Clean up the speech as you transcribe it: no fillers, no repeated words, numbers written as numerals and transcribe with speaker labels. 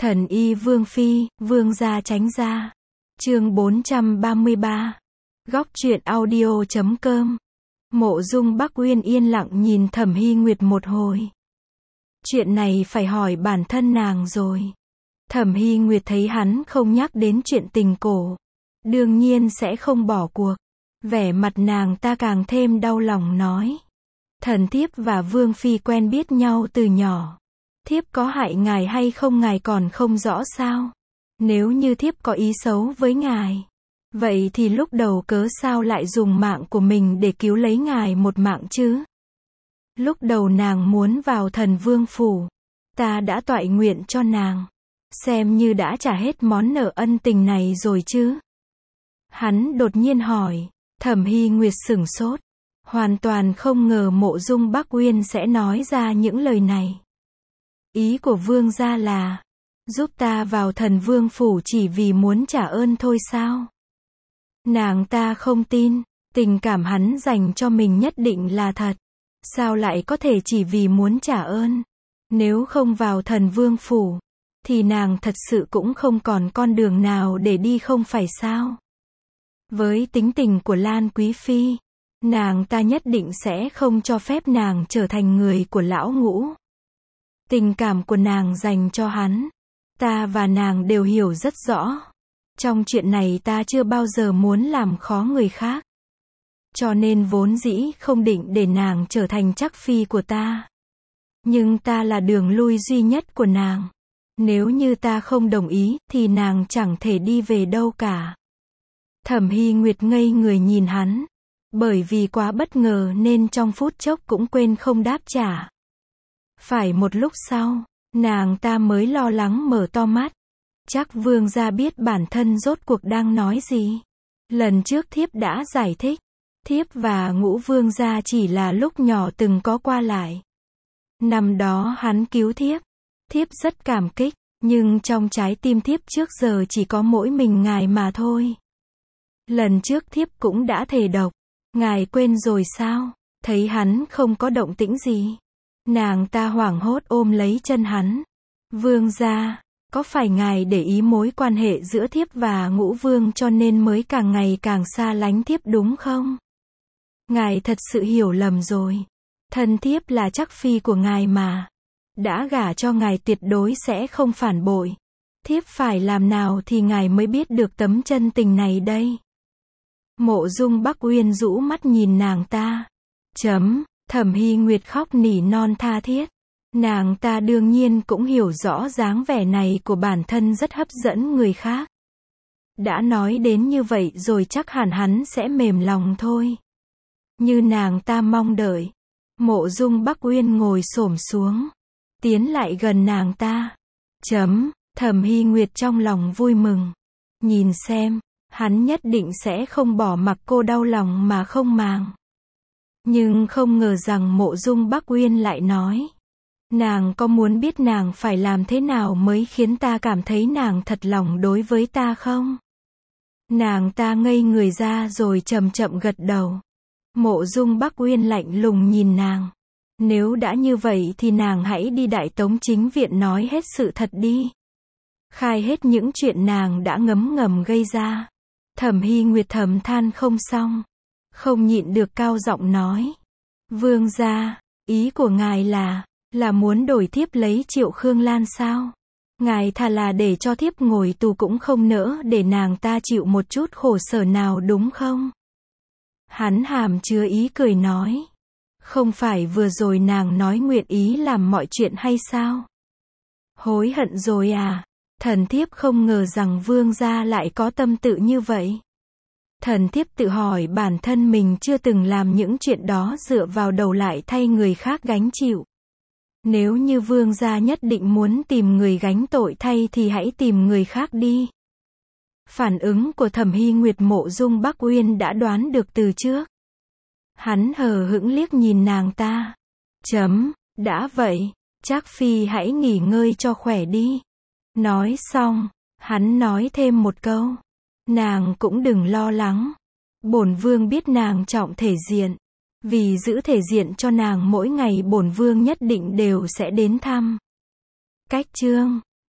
Speaker 1: Thần y Vương Phi, Vương gia tránh ra. Chương 433. Góc truyện audio.com. Mộ Dung Bắc Uyên yên lặng nhìn Thẩm Hy Nguyệt một hồi. Chuyện này phải hỏi bản thân nàng rồi. Thẩm Hy Nguyệt thấy hắn không nhắc đến chuyện tình cổ, đương nhiên sẽ không bỏ cuộc. Vẻ mặt nàng ta càng thêm đau lòng nói. Thần thiếp và Vương Phi quen biết nhau từ nhỏ. Thiếp có hại ngài hay không ngài còn không rõ sao? Nếu như thiếp có ý xấu với ngài, vậy thì lúc đầu cớ sao lại dùng mạng của mình để cứu lấy ngài một mạng chứ? Lúc đầu nàng muốn vào Thần Vương phủ, ta đã toại nguyện cho nàng, xem như đã trả hết món nợ ân tình này rồi chứ? Hắn đột nhiên hỏi. Thẩm Hy Nguyệt sửng sốt, hoàn toàn không ngờ Mộ Dung Bắc Uyên sẽ nói ra những lời này. Ý của Vương gia là giúp ta vào Thần Vương phủ chỉ vì muốn trả ơn thôi sao? Nàng ta không tin, tình cảm hắn dành cho mình nhất định là thật. Sao lại có thể chỉ vì muốn trả ơn? Nếu không vào Thần Vương phủ, thì nàng thật sự cũng không còn con đường nào để đi không phải sao? Với tính tình của Lan Quý Phi, nàng ta nhất định sẽ không cho phép nàng trở thành người của lão Ngũ. Tình cảm của nàng dành cho hắn, ta và nàng đều hiểu rất rõ. Trong chuyện này ta chưa bao giờ muốn làm khó người khác. Cho nên vốn dĩ không định để nàng trở thành chắc phi của ta. Nhưng ta là đường lui duy nhất của nàng. Nếu như ta không đồng ý, thì nàng chẳng thể đi về đâu cả. Thẩm Hy Nguyệt ngây người nhìn hắn. Bởi vì quá bất ngờ nên trong phút chốc cũng quên không đáp trả. Phải một lúc sau, nàng ta mới lo lắng mở to mắt. Chắc Vương gia biết bản thân rốt cuộc đang nói gì. Lần trước thiếp đã giải thích. Thiếp và Ngũ Vương gia chỉ là lúc nhỏ từng có qua lại. Năm đó hắn cứu thiếp. Thiếp rất cảm kích, nhưng trong trái tim thiếp trước giờ chỉ có mỗi mình ngài mà thôi. Lần trước thiếp cũng đã thề độc. Ngài quên rồi sao? Thấy hắn không có động tĩnh gì, nàng ta hoảng hốt ôm lấy chân hắn. Vương gia, có phải ngài để ý mối quan hệ giữa thiếp và Ngũ Vương cho nên mới càng ngày càng xa lánh thiếp đúng không? Ngài thật sự hiểu lầm rồi. Thân thiếp là chắc phi của ngài mà. Đã gả cho ngài tuyệt đối sẽ không phản bội. Thiếp phải làm nào thì ngài mới biết được tấm chân tình này đây? Mộ Dung Bắc Uyên rũ mắt nhìn nàng ta. Thẩm Hy Nguyệt khóc nỉ non tha thiết. Nàng ta đương nhiên cũng hiểu rõ dáng vẻ này của bản thân rất hấp dẫn người khác. Đã nói đến như vậy rồi chắc hẳn hắn sẽ mềm lòng thôi. Như nàng ta mong đợi, Mộ Dung Bắc Uyên ngồi xổm xuống, tiến lại gần nàng ta. Thẩm Hy Nguyệt trong lòng vui mừng. Nhìn xem, hắn nhất định sẽ không bỏ mặc cô đau lòng mà không màng. Nhưng không ngờ rằng Mộ Dung Bắc Uyên lại nói. Nàng có muốn biết nàng phải làm thế nào mới khiến ta cảm thấy nàng thật lòng đối với ta không? Nàng ta ngây người ra rồi chậm chậm gật đầu. Mộ Dung Bắc Uyên lạnh lùng nhìn nàng. Nếu đã như vậy thì nàng hãy đi Đại Tống Chính Viện nói hết sự thật đi. Khai hết những chuyện nàng đã ngấm ngầm gây ra. Thẩm Hy Nguyệt thầm than không xong, không nhịn được cao giọng nói. Vương gia, ý của ngài là muốn đổi thiếp lấy Triệu Khương Lan sao? Ngài thà là để cho thiếp ngồi tù cũng không nỡ để nàng ta chịu một chút khổ sở nào đúng không? Hắn hàm chứa ý cười nói. Không phải vừa rồi nàng nói nguyện ý làm mọi chuyện hay sao? Hối hận rồi à? Thần thiếp không ngờ rằng Vương gia lại có tâm tự như vậy. Thần thiếp tự hỏi bản thân mình chưa từng làm những chuyện đó dựa vào đầu lại thay người khác gánh chịu. Nếu như Vương gia nhất định muốn tìm người gánh tội thay thì hãy tìm người khác đi. Phản ứng của Thẩm Hy Nguyệt Mộ Dung Bắc Uyên đã đoán được từ trước. Hắn hờ hững liếc nhìn nàng ta. Đã vậy, Trác phi hãy nghỉ ngơi cho khỏe đi. Nói xong, hắn nói thêm một câu. Nàng cũng đừng lo lắng. Bổn vương biết nàng trọng thể diện. Vì giữ thể diện cho nàng mỗi ngày bổn vương nhất định đều sẽ đến thăm. Cách chương